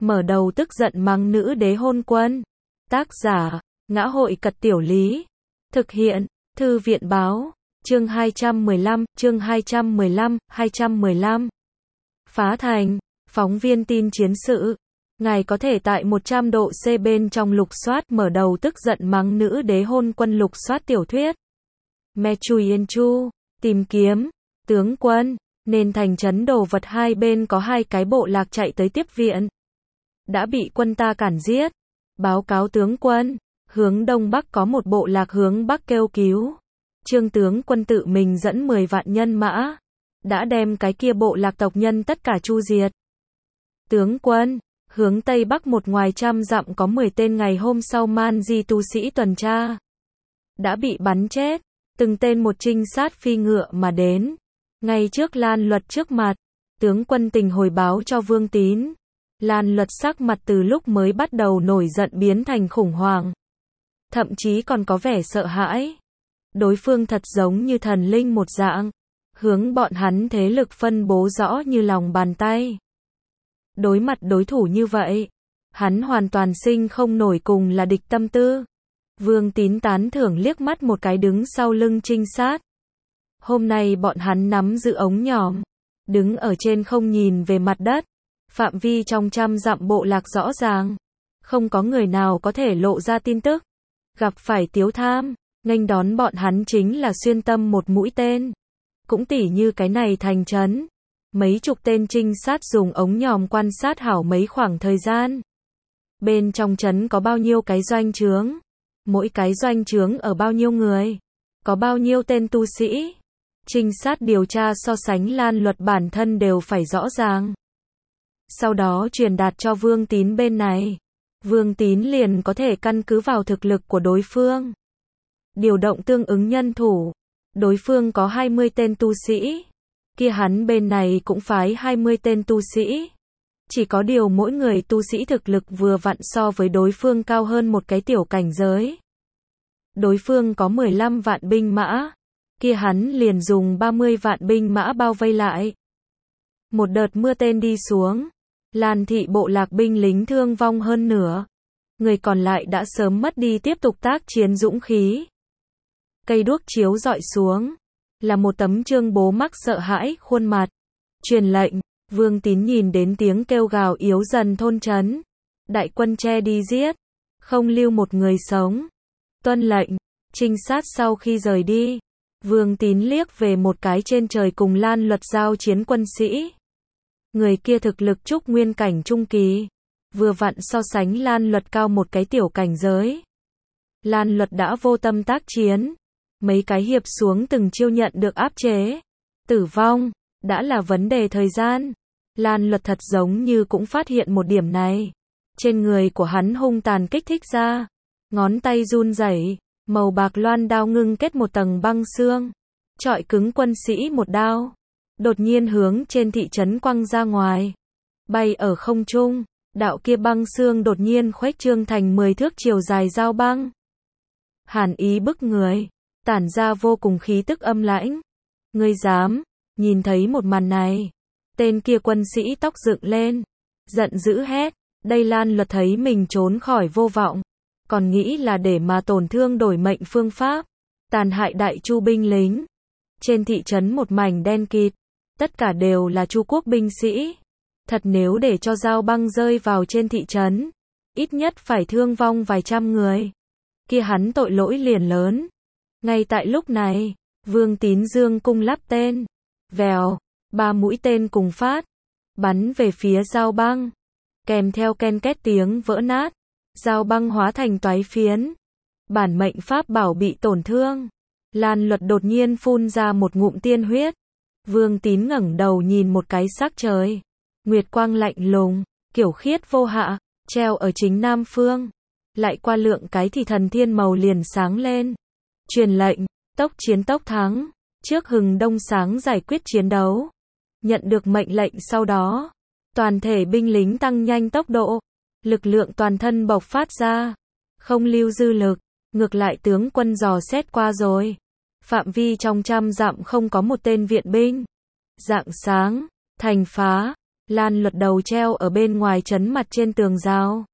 mở đầu tức giận mắng nữ đế hôn quân. Tác giả, Ngã hội Cật Tiểu Lý. Thực hiện, Thư viện Báo. Chương 215, chương 215. Phá thành, phóng viên tin chiến sự. Ngài có thể tại 100 độ C bên trong lục soát mở đầu tức giận mắng nữ đế hôn quân lục soát tiểu thuyết. Mechuyenchu, tìm kiếm, tướng quân, nên thành trấn đồ vật hai bên có hai cái bộ lạc chạy tới tiếp viện. Đã bị quân ta cản giết. Báo cáo tướng quân, hướng đông bắc có một bộ lạc hướng bắc kêu cứu. Trương tướng quân tự mình dẫn 10 vạn nhân mã, đã đem cái kia bộ lạc tộc nhân tất cả chu diệt. Tướng quân, hướng tây bắc một ngoài trăm dặm có 10 tên ngày hôm sau man di tu sĩ tuần tra, đã bị bắn chết. Từng tên một trinh sát phi ngựa mà đến, ngay trước Lan Luật trước mặt. Tướng quân tình hồi báo cho Vương Tín. Lan Luật sắc mặt từ lúc mới bắt đầu nổi giận biến thành khủng hoảng, thậm chí còn có vẻ sợ hãi. Đối phương thật giống như thần linh một dạng, hướng bọn hắn thế lực phân bố rõ như lòng bàn tay. Đối mặt đối thủ như vậy, hắn hoàn toàn sinh không nổi cùng là địch tâm tư. Vương Tín tán thưởng liếc mắt một cái đứng sau lưng trinh sát. Hôm nay bọn hắn nắm giữ ống nhòm, đứng ở trên không nhìn về mặt đất. Phạm vi trong trăm dặm bộ lạc rõ ràng, không có người nào có thể lộ ra tin tức. Gặp phải Tiếu Tham, nghênh đón bọn hắn chính là xuyên tâm một mũi tên. Cũng tỉ như cái này thành trấn, mấy chục tên trinh sát dùng ống nhòm quan sát hảo mấy khoảng thời gian. Bên trong trấn có bao nhiêu cái doanh trướng, mỗi cái doanh trướng ở bao nhiêu người, có bao nhiêu tên tu sĩ. Trinh sát điều tra so sánh Lan Luật bản thân đều phải rõ ràng. Sau đó truyền đạt cho Vương Tín bên này. Vương Tín liền có thể căn cứ vào thực lực của đối phương, điều động tương ứng nhân thủ. Đối phương có 20 tên tu sĩ, kia hắn bên này cũng phái 20 tên tu sĩ. Chỉ có điều mỗi người tu sĩ thực lực vừa vặn so với đối phương cao hơn một cái tiểu cảnh giới. Đối phương có 15 vạn binh mã, kia hắn liền dùng 30 vạn binh mã bao vây lại. Một đợt mưa tên đi xuống, Lan thị bộ lạc binh lính thương vong hơn nửa. Người còn lại đã sớm mất đi tiếp tục tác chiến dũng khí. Cây đuốc chiếu rọi xuống, là một tấm trương bố mắc sợ hãi khuôn mặt. Truyền lệnh, Vương Tín nhìn đến tiếng kêu gào yếu dần thôn trấn. Đại quân che đi giết, không lưu một người sống. Tuân lệnh, trinh sát sau khi rời đi. Vương Tín liếc về một cái trên trời cùng Lan Luật giao chiến quân sĩ. Người kia thực lực trúc nguyên cảnh trung kỳ, vừa vặn so sánh Lan Luật cao một cái tiểu cảnh giới. Lan Luật đã vô tâm tác chiến, mấy cái hiệp xuống từng chiêu nhận được áp chế. Tử vong, đã là vấn đề thời gian. Lan Luật thật giống như cũng phát hiện một điểm này. Trên người của hắn hung tàn kích thích ra, ngón tay run rẩy, màu bạc loan đao ngưng kết một tầng băng xương, chọi cứng quân sĩ một đao. Đột nhiên hướng trên thị trấn quăng ra ngoài, bay ở không trung, đạo kia băng xương đột nhiên khuếch trương thành 10 thước chiều dài dao băng. Hàn ý bức người, tản ra vô cùng khí tức âm lãnh. Ngươi dám? Nhìn thấy một màn này, tên kia quân sĩ tóc dựng lên, giận dữ hét. Đây Lan Luật thấy mình trốn khỏi vô vọng, còn nghĩ là để mà tổn thương đổi mệnh phương pháp, tàn hại đại chu binh lính. Trên thị trấn một mảnh đen kịt, tất cả đều là Chu quốc binh sĩ. Thật nếu để cho dao băng rơi vào trên thị trấn, ít nhất phải thương vong vài trăm người. Kia hắn tội lỗi liền lớn. Ngay tại lúc này, Vương Tín dương cung lắp tên. Vèo, 3 mũi tên cùng phát, bắn về phía dao băng. Kèm theo ken két tiếng vỡ nát, dao băng hóa thành toái phiến. Bản mệnh pháp bảo bị tổn thương. Lan Luật đột nhiên phun ra một ngụm tiên huyết. Vương Tín ngẩng đầu nhìn một cái sắc trời. Nguyệt quang lạnh lùng, kiểu khiết vô hạ, treo ở chính nam phương. Lại qua lượng cái thì thần thiên màu liền sáng lên. Truyền lệnh, tốc chiến tốc thắng, trước hừng đông sáng giải quyết chiến đấu. Nhận được mệnh lệnh sau đó, toàn thể binh lính tăng nhanh tốc độ, lực lượng toàn thân bộc phát ra, không lưu dư lực. Ngược lại tướng quân dò xét qua rồi, phạm vi trong trăm dặm không có một tên viện binh. Rạng sáng, thành phá, Lan luật đầu treo ở bên ngoài trấn mặt trên tường rào.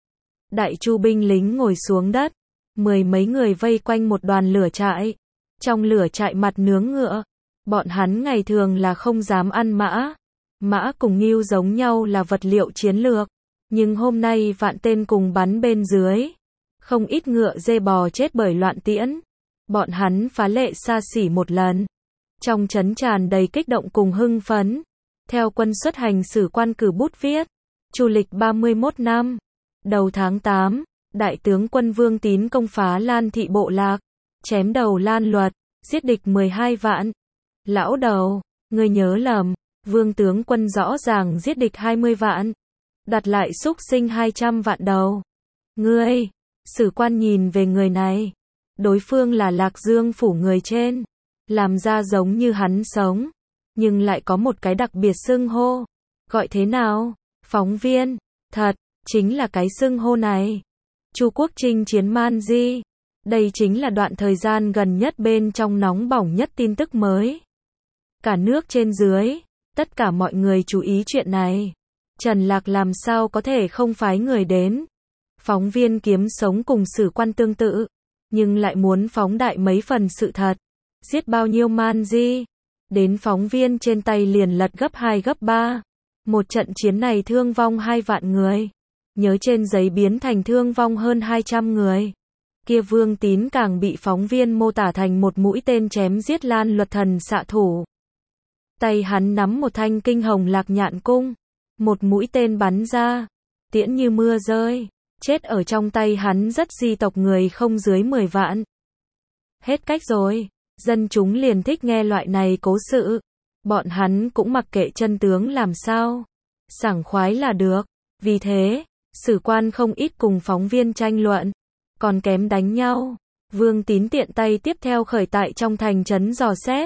Đại chu binh lính ngồi xuống đất. 10 mấy người vây quanh một đoàn lửa trại. Trong lửa trại mặt nướng ngựa. Bọn hắn ngày thường là không dám ăn mã. Mã cùng ngưu giống nhau là vật liệu chiến lược. Nhưng hôm nay vạn tên cùng bắn bên dưới. Không ít ngựa dê bò chết bởi loạn tiễn. Bọn hắn phá lệ xa xỉ một lần. Trong trấn tràn đầy kích động cùng hưng phấn. Theo quân xuất hành sử quan cử bút viết. Chu lịch 31 năm. Đầu tháng 8, Đại tướng quân Vương Tín công phá Lan thị bộ lạc. Chém đầu Lan luật, giết địch 12 vạn. Lão đầu, ngươi nhớ lầm. Vương tướng quân rõ ràng giết địch 20 vạn. Đặt lại xúc sinh 200 vạn đầu. Ngươi, sử quan nhìn về người này. Đối phương là Lạc Dương phủ người trên. Làm ra giống như hắn sống. Nhưng lại có một cái đặc biệt xưng hô. Gọi thế nào? Phóng viên. Thật, chính là cái xưng hô này. Chu Quốc chinh chiến Man Di. Đây chính là đoạn thời gian gần nhất bên trong nóng bỏng nhất tin tức mới. Cả nước trên dưới, tất cả mọi người chú ý chuyện này. Trần Lạc làm sao có thể không phái người đến. Phóng viên kiếm sống cùng sử quan tương tự, nhưng lại muốn phóng đại mấy phần sự thật. Giết bao nhiêu Man Di, đến phóng viên trên tay liền lật gấp 2 gấp 3. Một trận chiến này thương vong 2 vạn người. Nhớ trên giấy biến thành thương vong hơn 200 người. Kia Vương Tín càng bị phóng viên mô tả thành một mũi tên chém giết Lan luật thần xạ thủ. Tay hắn nắm một thanh kinh hồng lạc nhạn cung. Một mũi tên bắn ra. Tiễn như mưa rơi. Chết ở trong tay hắn rất di tộc người không dưới 10 vạn. Hết cách rồi. Dân chúng liền thích nghe loại này cố sự. Bọn hắn cũng mặc kệ chân tướng làm sao. Sảng khoái là được. Vì thế, sử quan không ít cùng phóng viên tranh luận. Còn kém đánh nhau. Vương Tín tiện tay tiếp theo khởi tại trong thành trấn dò xét.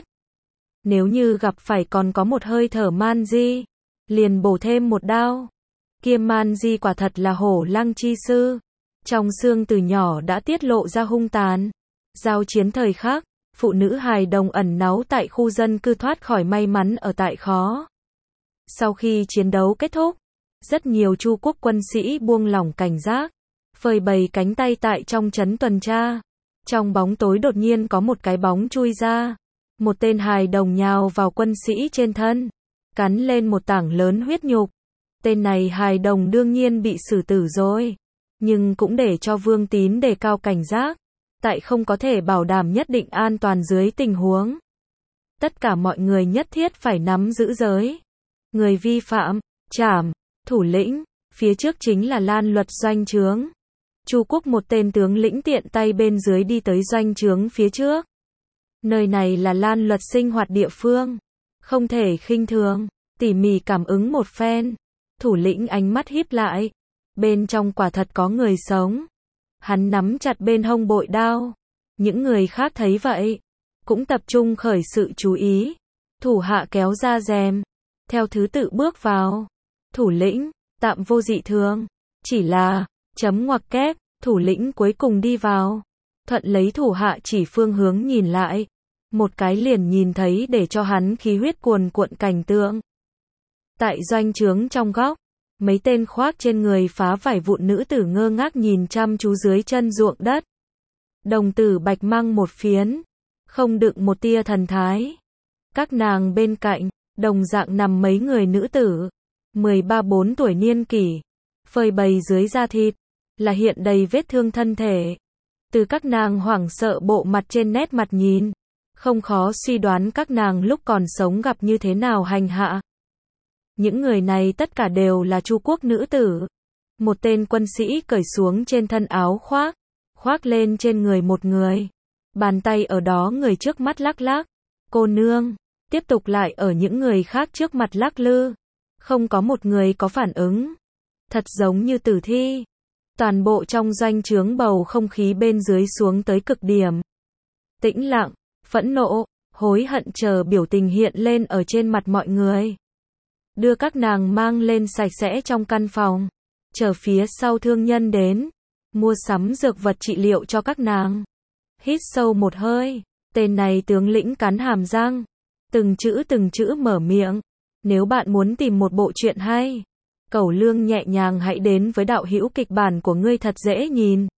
Nếu như gặp phải còn có một hơi thở Man Di, liền bổ thêm một đao. Kia Man Di quả thật là hổ lăng chi sư. Trong xương từ nhỏ đã tiết lộ ra hung tàn. Giao chiến thời khắc, phụ nữ hài đồng ẩn náu tại khu dân cư thoát khỏi may mắn ở tại khó. Sau khi chiến đấu kết thúc, rất nhiều Chu quốc quân sĩ buông lỏng cảnh giác, phơi bày cánh tay tại trong trấn tuần tra. Trong bóng tối đột nhiên có một cái bóng chui ra. Một tên hài đồng nhào vào quân sĩ trên thân, cắn lên một tảng lớn huyết nhục. Tên này hài đồng đương nhiên bị xử tử rồi, nhưng cũng để cho Vương Tín đề cao cảnh giác, tại không có thể bảo đảm nhất định an toàn dưới tình huống. Tất cả mọi người nhất thiết phải nắm giữ giới. Người vi phạm, trảm, thủ lĩnh, phía trước chính là Lan luật doanh trướng. Chu quốc một tên tướng lĩnh tiện tay bên dưới đi tới doanh trướng phía trước. Nơi này là Lan luật sinh hoạt địa phương. Không thể khinh thường, tỉ mỉ cảm ứng một phen. Thủ lĩnh ánh mắt híp lại. Bên trong quả thật có người sống. Hắn nắm chặt bên hông bội đao. Những người khác thấy vậy, cũng tập trung khởi sự chú ý. Thủ hạ kéo ra rèm, theo thứ tự bước vào. Thủ lĩnh, tạm vô dị thường. Chỉ là, chấm ngoặc kép, thủ lĩnh cuối cùng đi vào. Thuận lấy thủ hạ chỉ phương hướng nhìn lại. Một cái liền nhìn thấy để cho hắn khí huyết cuồn cuộn cảnh tượng. Tại doanh trướng trong góc, mấy tên khoác trên người phá vải vụn nữ tử ngơ ngác nhìn chăm chú dưới chân ruộng đất. Đồng tử bạch mang một phiến, không đựng một tia thần thái. Các nàng bên cạnh, đồng dạng nằm mấy người nữ tử, 13-14 tuổi niên kỷ, phơi bày dưới da thịt, là hiện đầy vết thương thân thể. Từ các nàng hoảng sợ bộ mặt trên nét mặt nhìn, không khó suy đoán các nàng lúc còn sống gặp như thế nào hành hạ. Những người này tất cả đều là Chu quốc nữ tử. Một tên quân sĩ cởi xuống trên thân áo khoác, khoác lên trên người một người. Bàn tay ở đó người trước mắt lắc lắc. Cô nương, tiếp tục lại ở những người khác trước mặt lắc lư. Không có một người có phản ứng. Thật giống như tử thi. Toàn bộ trong doanh trướng bầu không khí bên dưới xuống tới cực điểm. Tĩnh lặng, phẫn nộ, hối hận chờ biểu tình hiện lên ở trên mặt mọi người. Đưa các nàng mang lên sạch sẽ trong căn phòng. Chờ phía sau thương nhân đến. Mua sắm dược vật trị liệu cho các nàng. Hít sâu một hơi. Tên này tướng lĩnh cắn hàm răng. Từng chữ mở miệng. Nếu bạn muốn tìm một bộ truyện hay, cẩu lương nhẹ nhàng hãy đến với đạo hữu kịch bản của ngươi thật dễ nhìn.